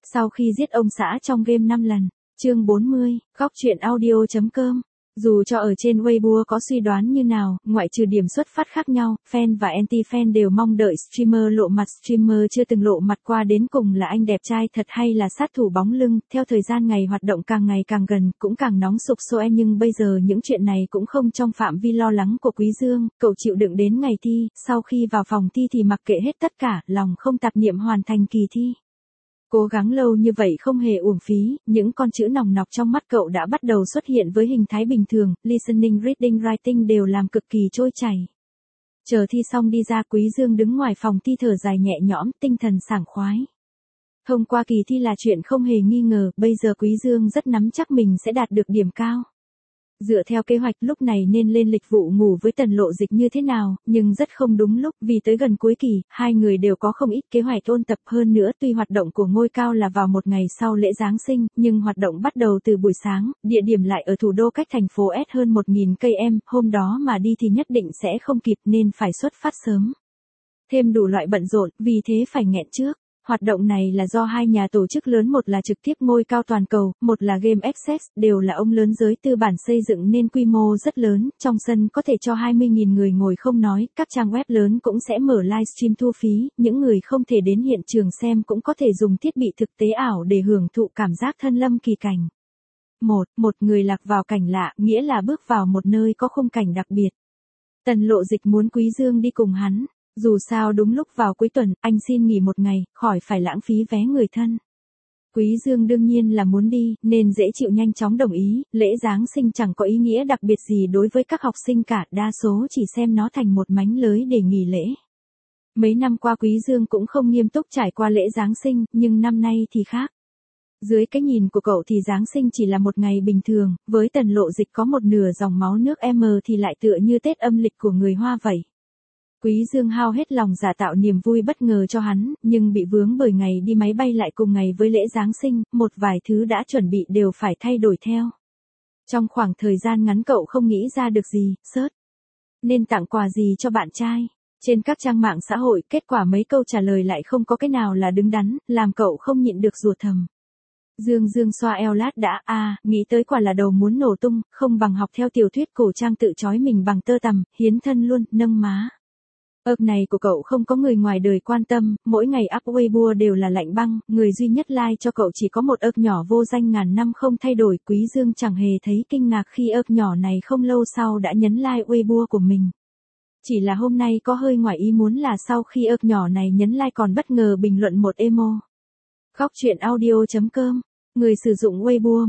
Sau khi giết ông xã trong game 5 lần. Chương 40, góc truyện audio.com. Dù cho ở trên Weibo có suy đoán như nào, ngoại trừ điểm xuất phát khác nhau, fan và anti-fan đều mong đợi streamer lộ mặt. Streamer chưa từng lộ mặt qua đến cùng là anh đẹp trai thật hay là sát thủ bóng lưng. Theo thời gian ngày hoạt động càng ngày càng gần, cũng càng nóng sục sôi, nhưng bây giờ những chuyện này cũng không trong phạm vi lo lắng của Quý Dương. Cậu chịu đựng đến ngày thi, sau khi vào phòng thi thì mặc kệ hết tất cả, lòng không tạp niệm hoàn thành kỳ thi. Cố gắng lâu như vậy không hề uổng phí, những con chữ nòng nọc trong mắt cậu đã bắt đầu xuất hiện với hình thái bình thường, listening, reading, writing đều làm cực kỳ trôi chảy. Chờ thi xong đi ra, Quý Dương đứng ngoài phòng thi thở dài nhẹ nhõm, tinh thần sảng khoái. Thông qua kỳ thi là chuyện không hề nghi ngờ, bây giờ Quý Dương rất nắm chắc mình sẽ đạt được điểm cao. Dựa theo kế hoạch lúc này nên lên lịch vụ ngủ với Tần Lộ Dịch như thế nào, nhưng rất không đúng lúc, vì tới gần cuối kỳ, hai người đều có không ít kế hoạch ôn tập. Hơn nữa tuy hoạt động của ngôi cao là vào một ngày sau lễ Giáng sinh, nhưng hoạt động bắt đầu từ buổi sáng, địa điểm lại ở thủ đô cách thành phố S hơn 1.000 cây, hôm đó mà đi thì nhất định sẽ không kịp nên phải xuất phát sớm. Thêm đủ loại bận rộn, vì thế phải nghẹn trước. Hoạt động này là do hai nhà tổ chức lớn, một là trực tiếp ngôi cao toàn cầu, một là Game Access, đều là ông lớn giới tư bản xây dựng nên quy mô rất lớn, trong sân có thể cho 20.000 người ngồi không nói, các trang web lớn cũng sẽ mở livestream thu phí, những người không thể đến hiện trường xem cũng có thể dùng thiết bị thực tế ảo để hưởng thụ cảm giác thân lâm kỳ cảnh. Một người lạc vào cảnh lạ, nghĩa là bước vào một nơi có khung cảnh đặc biệt. Tần Lộ Dịch muốn Quý Dương đi cùng hắn. Dù sao đúng lúc vào cuối tuần, anh xin nghỉ một ngày, khỏi phải lãng phí vé người thân. Quý Dương đương nhiên là muốn đi, nên dễ chịu nhanh chóng đồng ý. Lễ Giáng sinh chẳng có ý nghĩa đặc biệt gì đối với các học sinh cả, đa số chỉ xem nó thành một mánh lới để nghỉ lễ. Mấy năm qua Quý Dương cũng không nghiêm túc trải qua lễ Giáng sinh, nhưng năm nay thì khác. Dưới cái nhìn của cậu thì Giáng sinh chỉ là một ngày bình thường, với Tần Lộ Dịch có một nửa dòng máu nước thì lại tựa như Tết âm lịch của người Hoa vậy. Quý Dương hao hết lòng giả tạo niềm vui bất ngờ cho hắn, nhưng bị vướng bởi ngày đi máy bay lại cùng ngày với lễ Giáng sinh, một vài thứ đã chuẩn bị đều phải thay đổi theo. Trong khoảng thời gian ngắn cậu không nghĩ ra được gì, nên tặng quà gì cho bạn trai. Trên các trang mạng xã hội, kết quả mấy câu trả lời lại không có cái nào là đứng đắn, làm cậu không nhịn được rủa thầm. Dương xoa eo lát đã, nghĩ tới quả là đầu muốn nổ tung, không bằng học theo tiểu thuyết cổ trang tự trói mình bằng tơ tằm, hiến thân luôn, nâng má. Này của cậu không có người ngoài đời quan tâm, mỗi ngày up Weibo đều là lạnh băng, người duy nhất like cho cậu chỉ có một nhỏ vô danh ngàn năm không thay đổi. Quý Dương chẳng hề thấy kinh ngạc khi nhỏ này không lâu sau đã nhấn like Weibo của mình. Chỉ là hôm nay có hơi ngoài ý muốn là sau khi nhỏ này nhấn like còn bất ngờ bình luận một emo. Góc truyện audio.com. Người sử dụng Weibo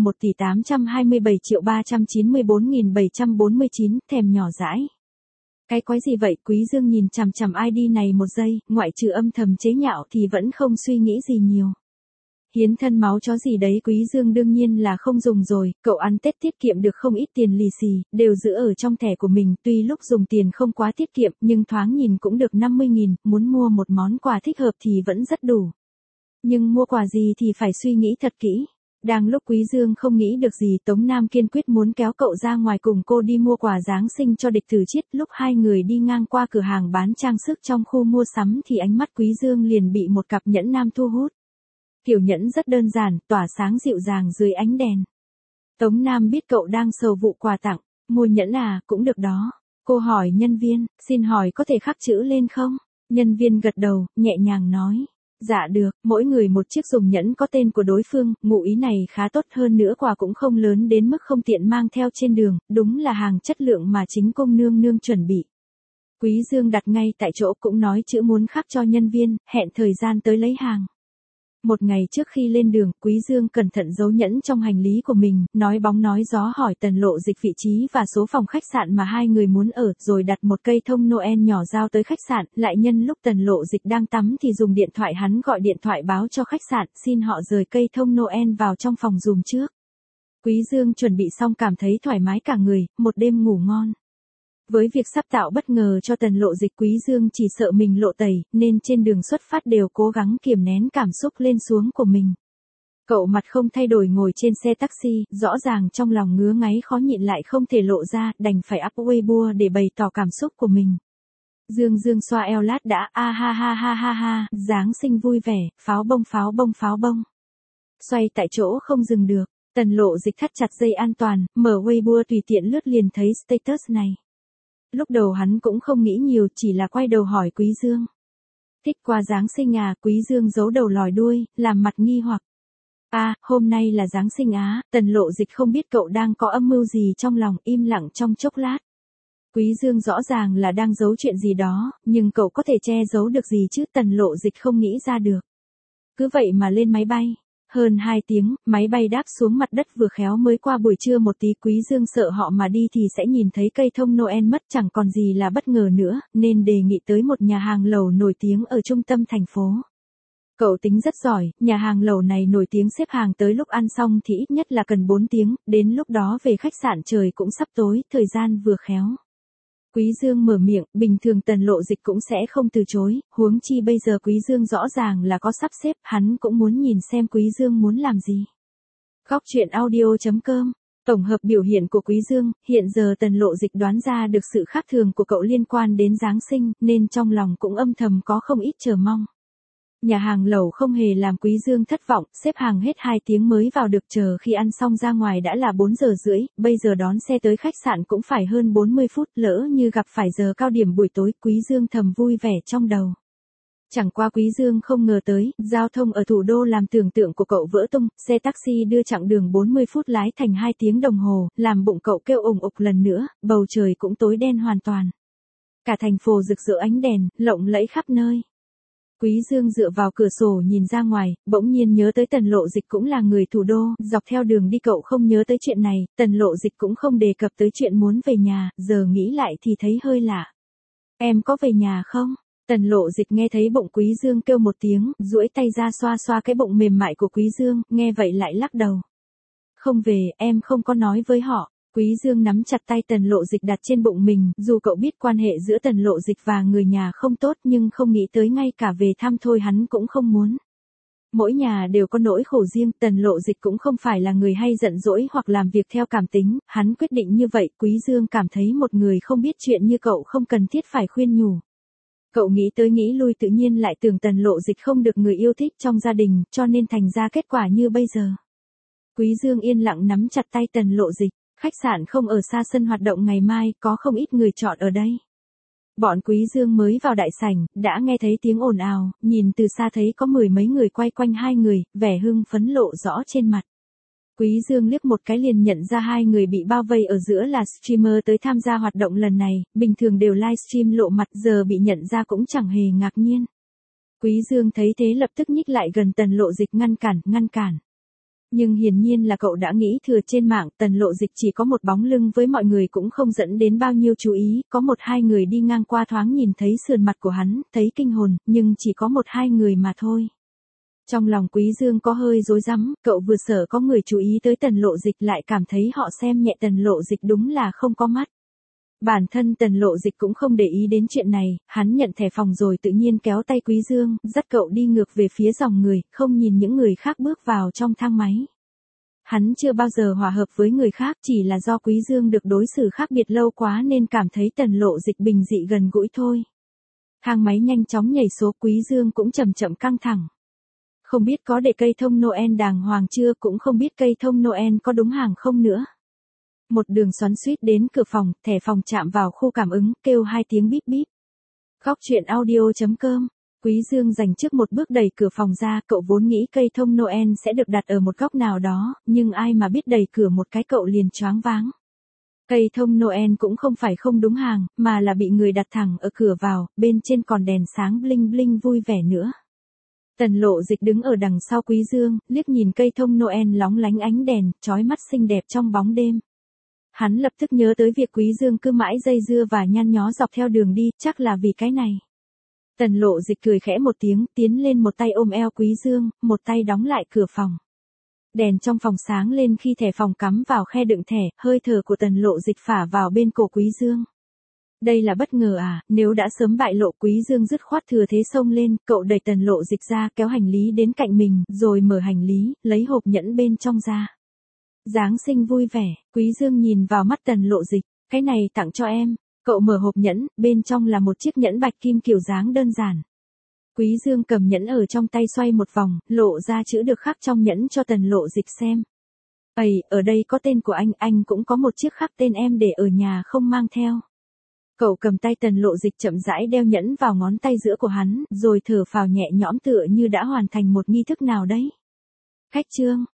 1.827.394.749, thèm nhỏ dãi. Cái quái gì vậy? Quý Dương nhìn chằm chằm ID này một giây, ngoại trừ âm thầm chế nhạo thì vẫn không suy nghĩ gì nhiều. Hiến thân máu chó gì đấy, Quý Dương đương nhiên là không dùng rồi, cậu ăn Tết tiết kiệm được không ít tiền lì xì, đều giữ ở trong thẻ của mình, tuy lúc dùng tiền không quá tiết kiệm, nhưng thoáng nhìn cũng được 50.000, muốn mua một món quà thích hợp thì vẫn rất đủ. Nhưng mua quà gì thì phải suy nghĩ thật kỹ. Đang lúc Quý Dương không nghĩ được gì, Tống Nam kiên quyết muốn kéo cậu ra ngoài cùng cô đi mua quà Giáng sinh cho địch tử Chiết. Lúc hai người đi ngang qua cửa hàng bán trang sức trong khu mua sắm thì ánh mắt Quý Dương liền bị một cặp nhẫn nam thu hút. Kiểu nhẫn rất đơn giản, tỏa sáng dịu dàng dưới ánh đèn. Tống Nam biết cậu đang sầu vụ quà tặng, mua nhẫn cũng được đó. Cô hỏi nhân viên, xin hỏi có thể khắc chữ lên không? Nhân viên gật đầu, nhẹ nhàng nói. Dạ được, mỗi người một chiếc dùng nhẫn có tên của đối phương, ngụ ý này khá tốt, hơn nữa quà cũng không lớn đến mức không tiện mang theo trên đường, đúng là hàng chất lượng mà chính công nương nương chuẩn bị. Quý Dương đặt ngay tại chỗ cũng nói chữ muốn khắc cho nhân viên, hẹn thời gian tới lấy hàng. Một ngày trước khi lên đường, Quý Dương cẩn thận giấu nhẫn trong hành lý của mình, nói bóng nói gió hỏi Tần Lộ Dịch vị trí và số phòng khách sạn mà hai người muốn ở, rồi đặt một cây thông Noel nhỏ giao tới khách sạn, lại nhân lúc Tần Lộ Dịch đang tắm thì dùng điện thoại hắn gọi điện thoại báo cho khách sạn, xin họ rời cây thông Noel vào trong phòng dùm trước. Quý Dương chuẩn bị xong cảm thấy thoải mái cả người, một đêm ngủ ngon. Với việc sắp tạo bất ngờ cho Tần Lộ Dịch, Quý Dương chỉ sợ mình lộ tẩy, nên trên đường xuất phát đều cố gắng kiềm nén cảm xúc lên xuống của mình. Cậu mặt không thay đổi ngồi trên xe taxi, rõ ràng trong lòng ngứa ngáy khó nhịn lại không thể lộ ra, đành phải up Weibo để bày tỏ cảm xúc của mình. Dương xoa eo lát đã, ha, Giáng sinh vui vẻ, pháo bông. Xoay tại chỗ không dừng được, Tần Lộ Dịch thắt chặt dây an toàn, mở Weibo tùy tiện lướt liền thấy status này. Lúc đầu hắn cũng không nghĩ nhiều, chỉ là quay đầu hỏi Quý Dương. Thích qua Giáng sinh à? Quý Dương giấu đầu lòi đuôi, làm mặt nghi hoặc. Hôm nay là Giáng sinh á. Tần Lộ Dịch không biết cậu đang có âm mưu gì trong lòng, im lặng trong chốc lát. Quý Dương rõ ràng là đang giấu chuyện gì đó, nhưng cậu có thể che giấu được gì chứ? Tần Lộ Dịch không nghĩ ra được. Cứ vậy mà lên máy bay. Hơn 2 tiếng, máy bay đáp xuống mặt đất vừa khéo mới qua buổi trưa một tí. Quý Dương sợ họ mà đi thì sẽ nhìn thấy cây thông Noel mất, chẳng còn gì là bất ngờ nữa, nên đề nghị tới một nhà hàng lẩu nổi tiếng ở trung tâm thành phố. Cậu tính rất giỏi, nhà hàng lẩu này nổi tiếng xếp hàng tới lúc ăn xong thì ít nhất là cần 4 tiếng, đến lúc đó về khách sạn trời cũng sắp tối, thời gian vừa khéo. Quý Dương mở miệng, bình thường Tần Lộ Dịch cũng sẽ không từ chối, huống chi bây giờ Quý Dương rõ ràng là có sắp xếp, hắn cũng muốn nhìn xem Quý Dương muốn làm gì. Góc truyện audio.com. Tổng hợp biểu hiện của Quý Dương, hiện giờ Tần Lộ Dịch đoán ra được sự khác thường của cậu liên quan đến Giáng sinh, nên trong lòng cũng âm thầm có không ít chờ mong. Nhà hàng lẩu không hề làm Quý Dương thất vọng, xếp hàng hết 2 tiếng mới vào được, chờ khi ăn xong ra ngoài đã là 4 giờ rưỡi, bây giờ đón xe tới khách sạn cũng phải hơn 40 phút, lỡ như gặp phải giờ cao điểm buổi tối, Quý Dương thầm vui vẻ trong đầu. Chẳng qua Quý Dương không ngờ tới, giao thông ở thủ đô làm tưởng tượng của cậu vỡ tung, xe taxi đưa chặng đường 40 phút lái thành 2 tiếng đồng hồ, làm bụng cậu kêu ủng ục lần nữa, bầu trời cũng tối đen hoàn toàn. Cả thành phố rực rỡ ánh đèn, lộng lẫy khắp nơi. Quý Dương dựa vào cửa sổ nhìn ra ngoài, bỗng nhiên nhớ tới Tần Lộ Dịch cũng là người thủ đô, dọc theo đường đi cậu không nhớ tới chuyện này, Tần Lộ Dịch cũng không đề cập tới chuyện muốn về nhà, giờ nghĩ lại thì thấy hơi lạ. Em có về nhà không? Tần Lộ Dịch nghe thấy bụng Quý Dương kêu một tiếng, duỗi tay ra xoa xoa cái bụng mềm mại của Quý Dương, nghe vậy lại lắc đầu. Không về, em không có nói với họ. Quý Dương nắm chặt tay Tần Lộ Dịch đặt trên bụng mình, dù cậu biết quan hệ giữa Tần Lộ Dịch và người nhà không tốt nhưng không nghĩ tới ngay cả về thăm thôi hắn cũng không muốn. Mỗi nhà đều có nỗi khổ riêng, Tần Lộ Dịch cũng không phải là người hay giận dỗi hoặc làm việc theo cảm tính, hắn quyết định như vậy, Quý Dương cảm thấy một người không biết chuyện như cậu không cần thiết phải khuyên nhủ. Cậu nghĩ tới nghĩ lui tự nhiên lại tưởng Tần Lộ Dịch không được người yêu thích trong gia đình, cho nên thành ra kết quả như bây giờ. Quý Dương yên lặng nắm chặt tay Tần Lộ Dịch. Khách sạn không ở xa sân hoạt động ngày mai, có không ít người chọn ở đây. Bọn Quý Dương mới vào đại sảnh, đã nghe thấy tiếng ồn ào, nhìn từ xa thấy có 10 mấy người quay quanh 2 người, vẻ hưng phấn lộ rõ trên mặt. Quý Dương liếc một cái liền nhận ra 2 người bị bao vây ở giữa là streamer tới tham gia hoạt động lần này, bình thường đều livestream lộ mặt, giờ bị nhận ra cũng chẳng hề ngạc nhiên. Quý Dương thấy thế lập tức nhích lại gần Tần Lộ Dịch ngăn cản. Nhưng hiển nhiên là cậu đã nghĩ thừa, trên mạng Tần Lộ Dịch chỉ có một bóng lưng với mọi người cũng không dẫn đến bao nhiêu chú ý, có 1-2 người đi ngang qua thoáng nhìn thấy sườn mặt của hắn, thấy kinh hồn, nhưng chỉ có 1-2 người mà thôi. Trong lòng Quý Dương có hơi rối rắm, cậu vừa sợ có người chú ý tới Tần Lộ Dịch lại cảm thấy họ xem nhẹ Tần Lộ Dịch đúng là không có mắt. Bản thân Tần Lộ Dịch cũng không để ý đến chuyện này, hắn nhận thẻ phòng rồi tự nhiên kéo tay Quý Dương, dắt cậu đi ngược về phía dòng người, không nhìn những người khác bước vào trong thang máy. Hắn chưa bao giờ hòa hợp với người khác, chỉ là do Quý Dương được đối xử khác biệt lâu quá nên cảm thấy Tần Lộ Dịch bình dị gần gũi thôi. Thang máy nhanh chóng nhảy số, Quý Dương cũng chậm chậm căng thẳng. Không biết có để cây thông Noel đàng hoàng chưa, cũng không biết cây thông Noel có đúng hàng không nữa. Một đường xoắn xuýt đến cửa phòng, thẻ phòng chạm vào khu cảm ứng, kêu 2 tiếng bíp bíp. Góc truyện audio.com. Quý Dương dành trước một bước đẩy cửa phòng ra, cậu vốn nghĩ cây thông Noel sẽ được đặt ở một góc nào đó, nhưng ai mà biết đẩy cửa một cái cậu liền choáng váng. Cây thông Noel cũng không phải không đúng hàng, mà là bị người đặt thẳng ở cửa vào, bên trên còn đèn sáng bling bling vui vẻ nữa. Tần Lộ Dịch đứng ở đằng sau Quý Dương, liếc nhìn cây thông Noel lóng lánh ánh đèn, chói mắt xinh đẹp trong bóng đêm. Hắn lập tức nhớ tới việc Quý Dương cứ mãi dây dưa và nhăn nhó dọc theo đường đi, chắc là vì cái này. Tần Lộ Dịch cười khẽ một tiếng, tiến lên một tay ôm eo Quý Dương, một tay đóng lại cửa phòng. Đèn trong phòng sáng lên khi thẻ phòng cắm vào khe đựng thẻ, hơi thở của Tần Lộ Dịch phả vào bên cổ Quý Dương. Đây là bất ngờ à, nếu đã sớm bại lộ Quý Dương dứt khoát thừa thế xông lên, cậu đẩy Tần Lộ Dịch ra kéo hành lý đến cạnh mình, rồi mở hành lý, lấy hộp nhẫn bên trong ra. Giáng sinh vui vẻ, Quý Dương nhìn vào mắt Tần Lộ Dịch, cái này tặng cho em. Cậu mở hộp nhẫn, bên trong là một chiếc nhẫn bạch kim kiểu dáng đơn giản. Quý Dương cầm nhẫn ở trong tay xoay một vòng, lộ ra chữ được khắc trong nhẫn cho Tần Lộ Dịch xem. "Ầy, ở đây có tên của anh cũng có một chiếc khắc tên em để ở nhà không mang theo." Cậu cầm tay Tần Lộ Dịch chậm rãi đeo nhẫn vào ngón tay giữa của hắn, rồi thở phào nhẹ nhõm tựa như đã hoàn thành một nghi thức nào đấy. "Khách Trương."